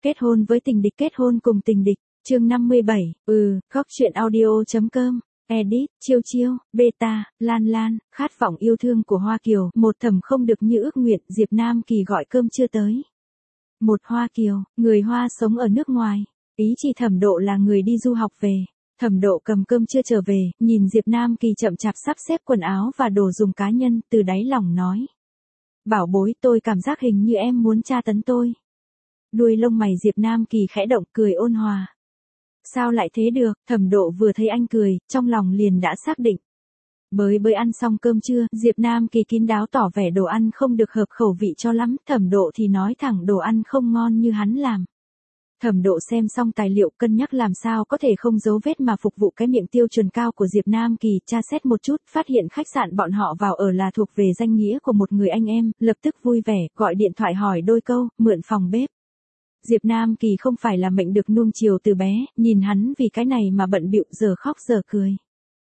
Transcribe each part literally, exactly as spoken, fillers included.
Kết hôn với tình địch, kết hôn cùng tình địch, chương năm mươi bảy, ừ, góc chuyện audio.com, edit, chiêu chiêu, beta, lan lan, khát vọng yêu thương của Hoa Kiều, một thầm không được như ước nguyện, Diệp Nam Kỳ gọi cơm chưa tới. Một Hoa Kiều, người Hoa sống ở nước ngoài, ý chỉ Thẩm Độ là người đi du học về. Thẩm Độ cầm cơm chưa trở về, nhìn Diệp Nam Kỳ chậm chạp sắp xếp quần áo và đồ dùng cá nhân, từ đáy lòng nói. Bảo bối, tôi cảm giác hình như em muốn tra tấn tôi. Đuôi lông mày Diệp Nam Kỳ khẽ động, cười ôn hòa. Sao lại thế được? Thẩm Độ vừa thấy anh cười, trong lòng liền đã xác định. Bới bới ăn xong cơm trưa, Diệp Nam Kỳ kín đáo tỏ vẻ đồ ăn không được hợp khẩu vị cho lắm, Thẩm Độ thì nói thẳng đồ ăn không ngon như hắn làm. Thẩm Độ xem xong tài liệu, cân nhắc làm sao có thể không giấu vết mà phục vụ cái miệng tiêu chuẩn cao của Diệp Nam Kỳ, tra xét một chút, phát hiện khách sạn bọn họ vào ở là thuộc về danh nghĩa của một người anh em, lập tức vui vẻ, gọi điện thoại hỏi đôi câu, mượn phòng bếp. Diệp Nam Kỳ không phải là mệnh được nuông chiều từ bé, nhìn hắn vì cái này mà bận bịu giờ khóc giờ cười.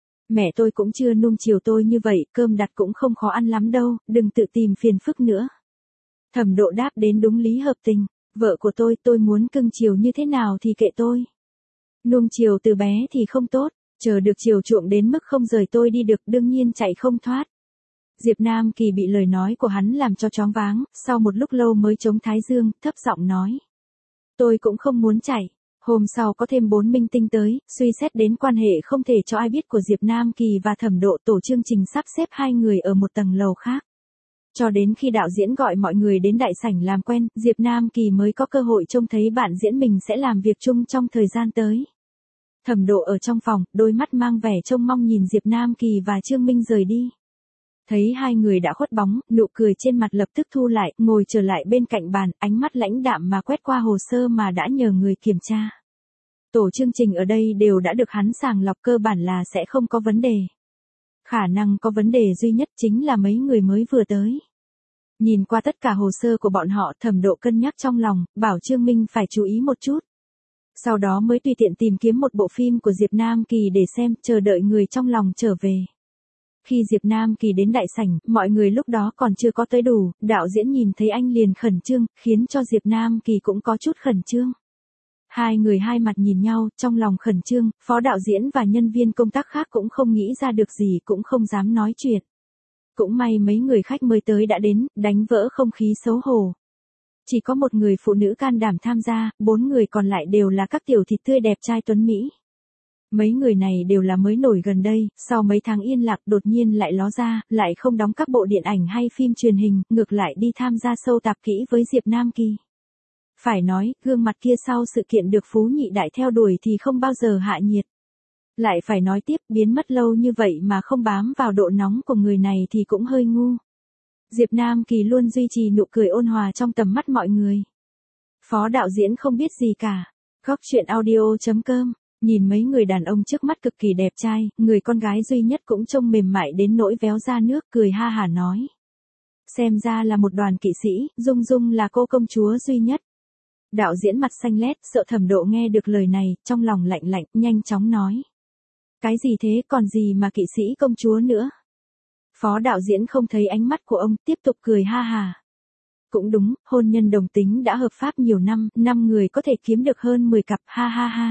Mẹ tôi cũng chưa nuông chiều tôi như vậy, cơm đặt cũng không khó ăn lắm đâu, đừng tự tìm phiền phức nữa. Thẩm Độ đáp đến đúng lý hợp tình. Vợ của tôi, tôi muốn cưng chiều như thế nào thì kệ tôi. Nuông chiều từ bé thì không tốt, chờ được chiều chuộng đến mức không rời tôi đi được, đương nhiên chạy không thoát. Diệp Nam Kỳ bị lời nói của hắn làm cho choáng váng, sau một lúc lâu mới chống thái dương, thấp giọng nói. Tôi cũng không muốn chạy. Hôm sau có thêm bốn minh tinh tới, suy xét đến quan hệ không thể cho ai biết của Diệp Nam Kỳ và Thẩm Độ, tổ chương trình sắp xếp hai người ở một tầng lầu khác. Cho đến khi đạo diễn gọi mọi người đến đại sảnh làm quen, Diệp Nam Kỳ mới có cơ hội trông thấy bạn diễn mình sẽ làm việc chung trong thời gian tới. Thẩm Độ ở trong phòng, đôi mắt mang vẻ trông mong nhìn Diệp Nam Kỳ và Trương Minh rời đi. Thấy hai người đã khuất bóng, nụ cười trên mặt lập tức thu lại, ngồi trở lại bên cạnh bàn, ánh mắt lãnh đạm mà quét qua hồ sơ mà đã nhờ người kiểm tra. Tổ chương trình ở đây đều đã được hắn sàng lọc, cơ bản là sẽ không có vấn đề. Khả năng có vấn đề duy nhất chính là mấy người mới vừa tới. Nhìn qua tất cả hồ sơ của bọn họ, Thẩm Độ cân nhắc trong lòng, bảo Trương Minh phải chú ý một chút. Sau đó mới tùy tiện tìm kiếm một bộ phim của Diệp Nam Kỳ để xem, chờ đợi người trong lòng trở về. Khi Diệp Nam Kỳ đến đại sảnh, mọi người lúc đó còn chưa có tới đủ, đạo diễn nhìn thấy anh liền khẩn trương, khiến cho Diệp Nam Kỳ cũng có chút khẩn trương. Hai người hai mặt nhìn nhau, trong lòng khẩn trương, phó đạo diễn và nhân viên công tác khác cũng không nghĩ ra được gì, cũng không dám nói chuyện. Cũng may mấy người khách mới tới đã đến, đánh vỡ không khí xấu hổ. Chỉ có một người phụ nữ can đảm tham gia, bốn người còn lại đều là các tiểu thịt tươi đẹp trai tuấn Mỹ. Mấy người này đều là mới nổi gần đây, sau mấy tháng yên lặng đột nhiên lại ló ra, lại không đóng các bộ điện ảnh hay phim truyền hình, ngược lại đi tham gia show tạp kỹ với Diệp Nam Kỳ. Phải nói, gương mặt kia sau sự kiện được Phú Nhị Đại theo đuổi thì không bao giờ hạ nhiệt. Lại phải nói tiếp, biến mất lâu như vậy mà không bám vào độ nóng của người này thì cũng hơi ngu. Diệp Nam Kỳ luôn duy trì nụ cười ôn hòa trong tầm mắt mọi người. Phó đạo diễn không biết gì cả. Góc chuyện audio.com, nhìn mấy người đàn ông trước mắt cực kỳ đẹp trai, người con gái duy nhất cũng trông mềm mại đến nỗi véo ra nước, cười ha hả nói. Xem ra là một đoàn kỵ sĩ, Dung Dung là cô công chúa duy nhất. Đạo diễn mặt xanh lét, sợ Thẩm Độ nghe được lời này, trong lòng lạnh lạnh, nhanh chóng nói. Cái gì thế, còn gì mà kỵ sĩ công chúa nữa? Phó đạo diễn không thấy ánh mắt của ông, tiếp tục cười ha hà. Cũng đúng, hôn nhân đồng tính đã hợp pháp nhiều năm, năm người có thể kiếm được hơn mười cặp, ha ha ha.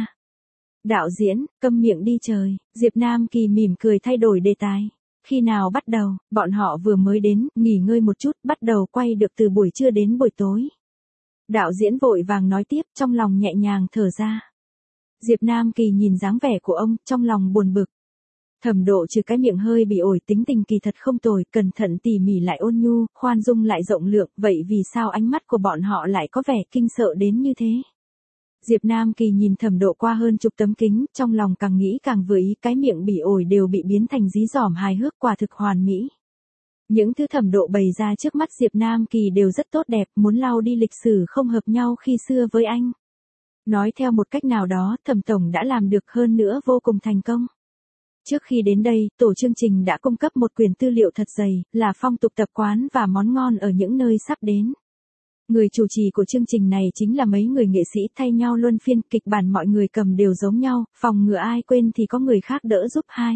Đạo diễn, câm miệng đi trời, Diệp Nam Kỳ mỉm cười thay đổi đề tài. Khi nào bắt đầu, bọn họ vừa mới đến, nghỉ ngơi một chút, bắt đầu quay được từ buổi trưa đến buổi tối. Đạo diễn vội vàng nói tiếp, trong lòng nhẹ nhàng thở ra. Diệp Nam Kỳ nhìn dáng vẻ của ông, trong lòng buồn bực. Thẩm Độ trừ cái miệng hơi bị ổi, tính tình kỳ thật không tồi, cẩn thận tỉ mỉ lại ôn nhu, khoan dung lại rộng lượng, vậy vì sao ánh mắt của bọn họ lại có vẻ kinh sợ đến như thế? Diệp Nam Kỳ nhìn Thẩm Độ qua hơn chục tấm kính, trong lòng càng nghĩ càng vừa ý, cái miệng bị ổi đều bị biến thành dí dỏm hài hước, quả thực hoàn mỹ. Những thứ Thẩm Độ bày ra trước mắt Diệp Nam Kỳ đều rất tốt đẹp, muốn lau đi lịch sử không hợp nhau khi xưa với anh. Nói theo một cách nào đó, Thẩm Tổng đã làm được, hơn nữa vô cùng thành công. Trước khi đến đây, tổ chương trình đã cung cấp một quyển tư liệu thật dày, là phong tục tập quán và món ngon ở những nơi sắp đến. Người chủ trì của chương trình này chính là mấy người nghệ sĩ thay nhau luân phiên, kịch bản mọi người cầm đều giống nhau, phòng ngừa ai quên thì có người khác đỡ giúp. Hai.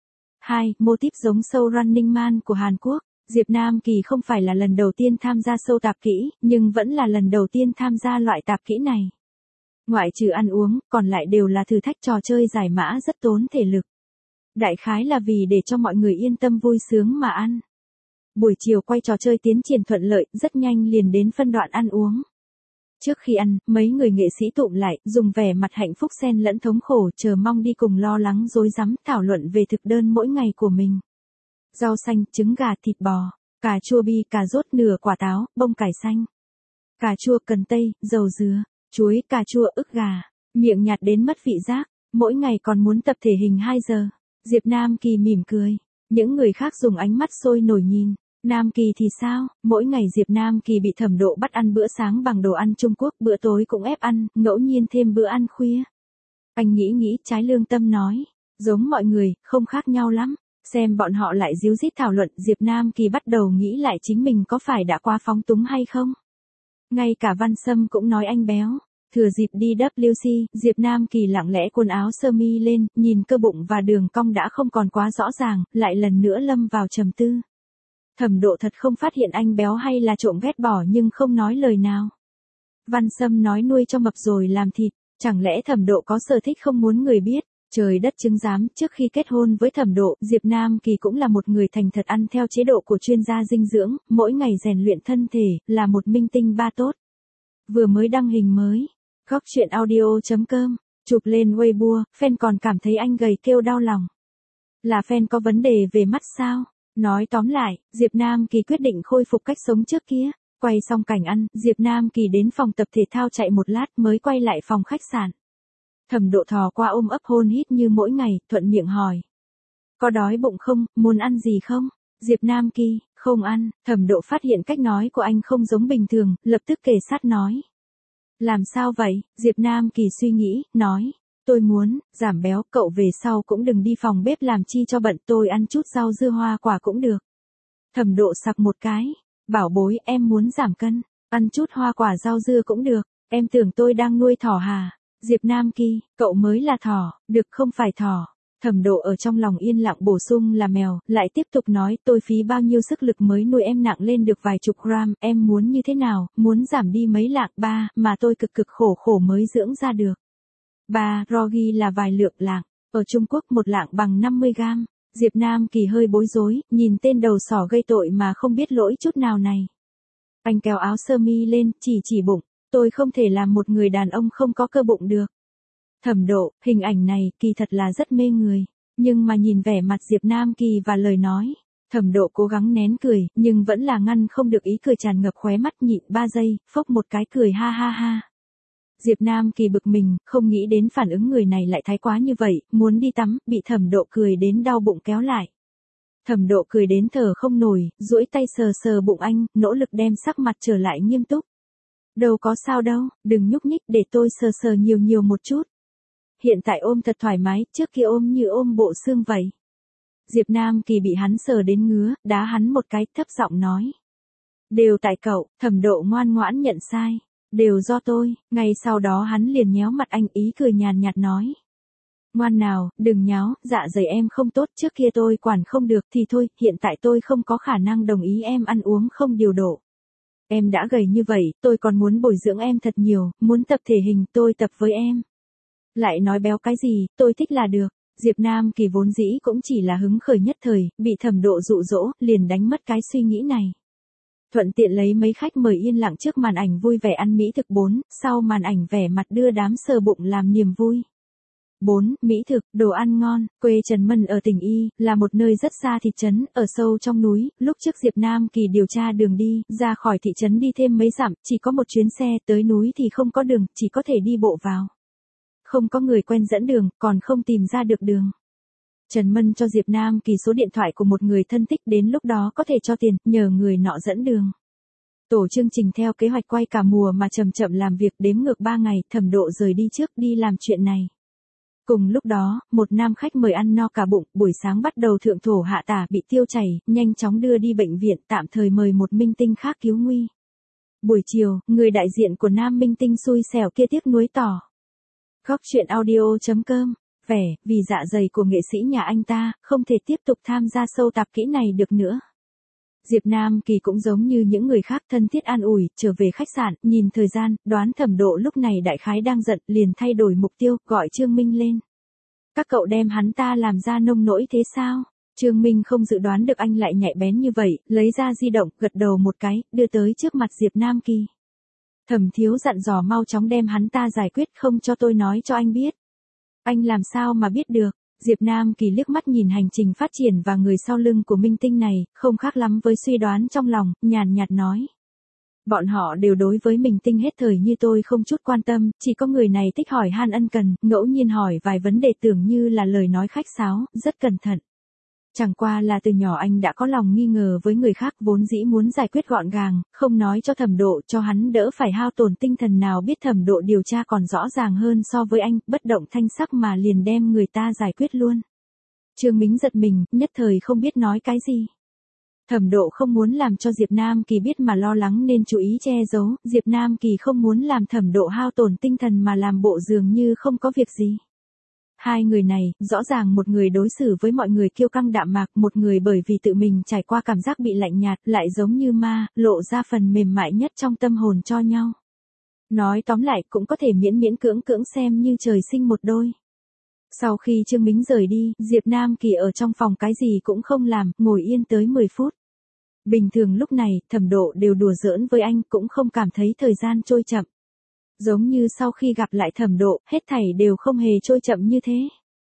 Hai, mô típ giống show Running Man của Hàn Quốc. Diệp Nam Kỳ không phải là lần đầu tiên tham gia show tạp kỹ, nhưng vẫn là lần đầu tiên tham gia loại tạp kỹ này. Ngoại trừ ăn uống, còn lại đều là thử thách trò chơi giải mã rất tốn thể lực. Đại khái là vì để cho mọi người yên tâm vui sướng mà ăn. Buổi chiều quay trò chơi tiến triển thuận lợi, rất nhanh liền đến phân đoạn ăn uống. Trước khi ăn, mấy người nghệ sĩ tụm lại, dùng vẻ mặt hạnh phúc xen lẫn thống khổ, chờ mong đi cùng lo lắng rối rắm thảo luận về thực đơn mỗi ngày của mình. Rau xanh, trứng gà, thịt bò, cà chua bi, cà rốt, nửa quả táo, bông cải xanh, cà chua, cần tây, dầu dừa, chuối, cà chua, ức gà, miệng nhạt đến mất vị giác, mỗi ngày còn muốn tập thể hình hai giờ. Diệp Nam Kỳ mỉm cười, những người khác dùng ánh mắt sôi nổi nhìn. Nam Kỳ thì sao, mỗi ngày Diệp Nam Kỳ bị Thẩm Độ bắt ăn bữa sáng bằng đồ ăn Trung Quốc, bữa tối cũng ép ăn, ngẫu nhiên thêm bữa ăn khuya. Anh nghĩ nghĩ, trái lương tâm nói, giống mọi người, không khác nhau lắm. Xem bọn họ lại díu dít thảo luận, Diệp Nam Kỳ bắt đầu nghĩ lại chính mình có phải đã quá phóng túng hay không. Ngay cả Văn Sâm cũng nói anh béo. Thừa dịp đi W C, Diệp Nam Kỳ lặng lẽ quần áo sơ mi lên, nhìn cơ bụng và đường cong đã không còn quá rõ ràng, lại lần nữa lâm vào trầm tư. Thẩm Độ thật không phát hiện anh béo hay là trộm ghét bỏ nhưng không nói lời nào. Văn Sâm nói nuôi cho mập rồi làm thịt, chẳng lẽ Thẩm Độ có sở thích không muốn người biết. Trời đất chứng giám, trước khi kết hôn với Thẩm Độ, Diệp Nam Kỳ cũng là một người thành thật ăn theo chế độ của chuyên gia dinh dưỡng, mỗi ngày rèn luyện thân thể, là một minh tinh ba tốt. Vừa mới đăng hình mới, góc chuyện audio chấm com, chụp lên Weibo, fan còn cảm thấy anh gầy kêu đau lòng. Là fan có vấn đề về mắt sao? Nói tóm lại, Diệp Nam Kỳ quyết định khôi phục cách sống trước kia. Quay xong cảnh ăn, Diệp Nam Kỳ đến phòng tập thể thao chạy một lát mới quay lại phòng khách sạn. Thẩm Độ thò qua ôm ấp hôn hít như mỗi ngày, thuận miệng hỏi. Có đói bụng không, muốn ăn gì không? Diệp Nam Kỳ, không ăn. Thẩm Độ phát hiện cách nói của anh không giống bình thường, lập tức kề sát nói. Làm sao vậy? Diệp Nam Kỳ suy nghĩ, nói. Tôi muốn, giảm béo, cậu về sau cũng đừng đi phòng bếp làm chi cho bận, tôi ăn chút rau dưa hoa quả cũng được. Thẩm Độ sặc một cái. Bảo bối, em muốn giảm cân, ăn chút hoa quả rau dưa cũng được, em tưởng tôi đang nuôi thỏ hả? Diệp Nam Kỳ, cậu mới là thỏ, được không phải thỏ. Thẩm Độ ở trong lòng yên lặng bổ sung là mèo, lại tiếp tục nói tôi phí bao nhiêu sức lực mới nuôi em nặng lên được vài chục gram, em muốn như thế nào, muốn giảm đi mấy lạng ba, mà tôi cực cực khổ khổ mới dưỡng ra được. Ba, Rogi là vài lượng lạng, ở Trung Quốc một lạng bằng năm mươi gram. Diệp Nam Kỳ hơi bối rối, nhìn tên đầu sỏ gây tội mà không biết lỗi chút nào này. Anh kéo áo sơ mi lên, chỉ chỉ bụng, tôi không thể làm một người đàn ông không có cơ bụng được. Thẩm Độ, hình ảnh này kỳ thật là rất mê người, nhưng mà nhìn vẻ mặt Diệp Nam Kỳ và lời nói, Thẩm Độ cố gắng nén cười, nhưng vẫn là ngăn không được ý cười tràn ngập khóe mắt, nhịn ba giây, phốc một cái cười ha ha ha. Diệp Nam Kỳ bực mình, không nghĩ đến phản ứng người này lại thái quá như vậy, muốn đi tắm, bị Thẩm Độ cười đến đau bụng kéo lại. Thẩm Độ cười đến thở không nổi, duỗi tay sờ sờ bụng anh, nỗ lực đem sắc mặt trở lại nghiêm túc. Đâu có sao đâu, đừng nhúc nhích để tôi sờ sờ nhiều nhiều một chút. Hiện tại ôm thật thoải mái, trước kia ôm như ôm bộ xương vậy. Diệp Nam Kỳ bị hắn sờ đến ngứa, đá hắn một cái, thấp giọng nói. Đều tại cậu. Thẩm Độ ngoan ngoãn nhận sai. Đều do tôi. Ngay sau đó hắn liền nhéo mặt anh, ý cười nhàn nhạt nói. Ngoan nào, đừng nháo, dạ dày em không tốt, trước kia tôi quản không được thì thôi, hiện tại tôi không có khả năng đồng ý em ăn uống không điều độ. Em đã gầy như vậy, tôi còn muốn bồi dưỡng em thật nhiều, muốn tập thể hình, tôi tập với em. Lại nói béo cái gì, tôi thích là được. Diệp Nam Kỳ vốn dĩ cũng chỉ là hứng khởi nhất thời, bị Thẩm Độ dụ dỗ, liền đánh mất cái suy nghĩ này. Thuận tiện lấy mấy khách mời yên lặng trước màn ảnh vui vẻ ăn mỹ thực bốn, sau màn ảnh vẻ mặt đưa đám sờ bụng làm niềm vui. bốn. Mỹ thực, đồ ăn ngon. Quê Trần Mân ở tỉnh Y, là một nơi rất xa thị trấn, ở sâu trong núi. Lúc trước Diệp Nam Kỳ điều tra đường đi, ra khỏi thị trấn đi thêm mấy dặm, chỉ có một chuyến xe, tới núi thì không có đường, chỉ có thể đi bộ vào. Không có người quen dẫn đường, còn không tìm ra được đường. Trần Mân cho Diệp Nam Kỳ số điện thoại của một người thân thích, đến lúc đó có thể cho tiền, nhờ người nọ dẫn đường. Tổ chương trình theo kế hoạch quay cả mùa mà chậm chậm làm việc, đếm ngược ba ngày, Thẩm Độ rời đi trước đi làm chuyện này. Cùng lúc đó, một nam khách mời ăn no cả bụng, buổi sáng bắt đầu thượng thổ hạ tả bị tiêu chảy, nhanh chóng đưa đi bệnh viện, tạm thời mời một minh tinh khác cứu nguy. Buổi chiều, người đại diện của nam minh tinh xui xẻo kia tiếc nuối tỏ. Góc chuyện audio chấm com, vẻ, vì dạ dày của nghệ sĩ nhà anh ta, không thể tiếp tục tham gia show tạp kỹ này được nữa. Diệp Nam Kỳ cũng giống như những người khác thân thiết an ủi, trở về khách sạn, nhìn thời gian, đoán Thẩm Độ lúc này đại khái đang giận, liền thay đổi mục tiêu, gọi Trương Minh lên. Các cậu đem hắn ta làm ra nông nỗi thế sao? Trương Minh không dự đoán được anh lại nhạy bén như vậy, lấy ra di động, gật đầu một cái, đưa tới trước mặt Diệp Nam Kỳ. Thẩm thiếu dặn dò mau chóng đem hắn ta giải quyết, không cho tôi nói cho anh biết. Anh làm sao mà biết được? Diệp Nam Kỳ liếc mắt nhìn hành trình phát triển và người sau lưng của minh tinh này, không khác lắm với suy đoán trong lòng, nhàn nhạt nói. Bọn họ đều đối với minh tinh hết thời như tôi không chút quan tâm, chỉ có người này thích hỏi han ân cần, ngẫu nhiên hỏi vài vấn đề tưởng như là lời nói khách sáo, rất cẩn thận. Chẳng qua là từ nhỏ anh đã có lòng nghi ngờ với người khác, vốn dĩ muốn giải quyết gọn gàng, không nói cho Thẩm Độ, cho hắn đỡ phải hao tổn tinh thần, nào biết Thẩm Độ điều tra còn rõ ràng hơn so với anh, bất động thanh sắc mà liền đem người ta giải quyết luôn. Trương Mính giật mình, nhất thời không biết nói cái gì. Thẩm Độ không muốn làm cho Diệp Nam Kỳ biết mà lo lắng nên chú ý che giấu, Diệp Nam Kỳ không muốn làm Thẩm Độ hao tổn tinh thần mà làm bộ dường như không có việc gì. Hai người này, rõ ràng một người đối xử với mọi người kiêu căng đạm mạc, một người bởi vì tự mình trải qua cảm giác bị lạnh nhạt, lại giống như ma, lộ ra phần mềm mại nhất trong tâm hồn cho nhau. Nói tóm lại cũng có thể miễn miễn cưỡng cưỡng xem như trời sinh một đôi. Sau khi Trương Mính rời đi, Diệp Nam Kỳ ở trong phòng cái gì cũng không làm, ngồi yên tới mười phút. Bình thường lúc này, Thẩm Độ đều đùa giỡn với anh, cũng không cảm thấy thời gian trôi chậm. Giống như sau khi gặp lại Thẩm Độ, hết thảy đều không hề trôi chậm như thế.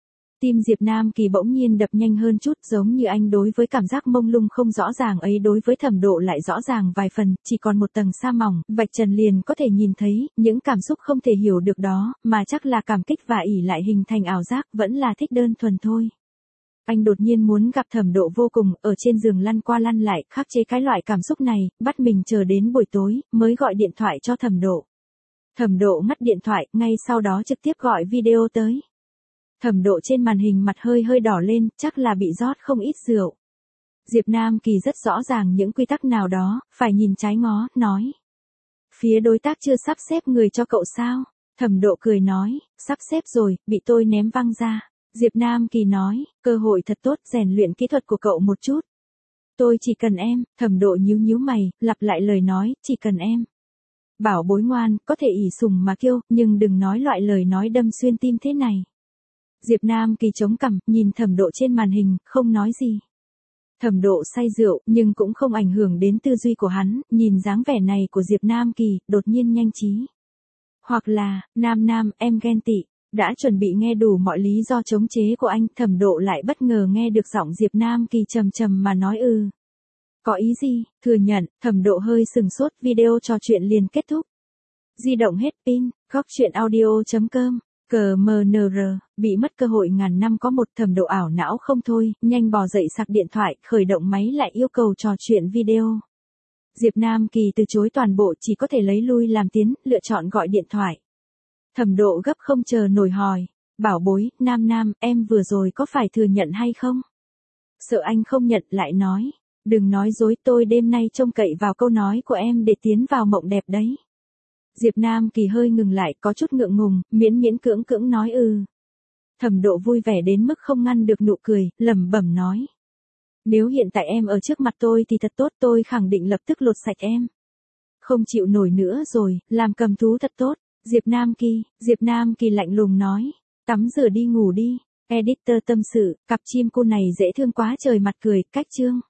Tim Diệp Nam Kỳ bỗng nhiên đập nhanh hơn chút, giống như anh đối với cảm giác mông lung không rõ ràng ấy đối với Thẩm Độ lại rõ ràng vài phần, chỉ còn một tầng sa mỏng, vạch trần liền có thể nhìn thấy, những cảm xúc không thể hiểu được đó, mà chắc là cảm kích và ỷ lại hình thành ảo giác, vẫn là thích đơn thuần thôi. Anh đột nhiên muốn gặp Thẩm Độ vô cùng, ở trên giường lăn qua lăn lại, khắc chế cái loại cảm xúc này, bắt mình chờ đến buổi tối, mới gọi điện thoại cho Thẩm Độ. Thẩm Độ ngắt điện thoại, ngay sau đó trực tiếp gọi video tới. Thẩm Độ trên màn hình mặt hơi hơi đỏ lên, chắc là bị rót không ít rượu. Diệp Nam Kỳ rất rõ ràng những quy tắc nào đó, phải nhìn trái ngó, nói. Phía đối tác chưa sắp xếp người cho cậu sao? Thẩm Độ cười nói, sắp xếp rồi, bị tôi ném văng ra. Diệp Nam Kỳ nói, cơ hội thật tốt, rèn luyện kỹ thuật của cậu một chút. Tôi chỉ cần em. Thẩm Độ nhíu nhíu mày, lặp lại lời nói, chỉ cần em. Bảo bối ngoan, có thể ỷ sùng mà kiêu, nhưng đừng nói loại lời nói đâm xuyên tim thế này. Diệp Nam Kỳ chống cằm, nhìn Thẩm Độ trên màn hình, không nói gì. Thẩm Độ say rượu, nhưng cũng không ảnh hưởng đến tư duy của hắn, nhìn dáng vẻ này của Diệp Nam Kỳ, đột nhiên nhanh trí. Hoặc là, Nam Nam, em ghen tị. Đã chuẩn bị nghe đủ mọi lý do chống chế của anh, Thẩm Độ lại bất ngờ nghe được giọng Diệp Nam Kỳ trầm trầm mà nói ừ. Có ý gì? Thừa nhận, Thẩm Độ hơi sừng sốt, video trò chuyện liền kết thúc. Di động hết pin, góc chuyện audio chấm com, cờ mờ nờ rờ, bị mất cơ hội ngàn năm có một. Thẩm Độ ảo não không thôi, nhanh bò dậy sạc điện thoại, khởi động máy lại yêu cầu trò chuyện video. Diệp Nam Kỳ từ chối toàn bộ, chỉ có thể lấy lui làm tiến, lựa chọn gọi điện thoại. Thẩm Độ gấp không chờ nổi hỏi, bảo bối, Nam Nam, em vừa rồi có phải thừa nhận hay không? Sợ anh không nhận, lại nói. Đừng nói dối, tôi đêm nay trông cậy vào câu nói của em để tiến vào mộng đẹp đấy. Diệp Nam Kỳ hơi ngừng lại, có chút ngượng ngùng, miễn miễn cưỡng cưỡng nói ừ. Thẩm Độ vui vẻ đến mức không ngăn được nụ cười, lẩm bẩm nói. Nếu hiện tại em ở trước mặt tôi thì thật tốt, tôi khẳng định lập tức lột sạch em. Không chịu nổi nữa rồi, làm cầm thú thật tốt. Diệp Nam Kỳ, Diệp Nam Kỳ lạnh lùng nói. Tắm rửa đi ngủ đi. Editor tâm sự, cặp chim cô này dễ thương quá trời, mặt cười, cách chương.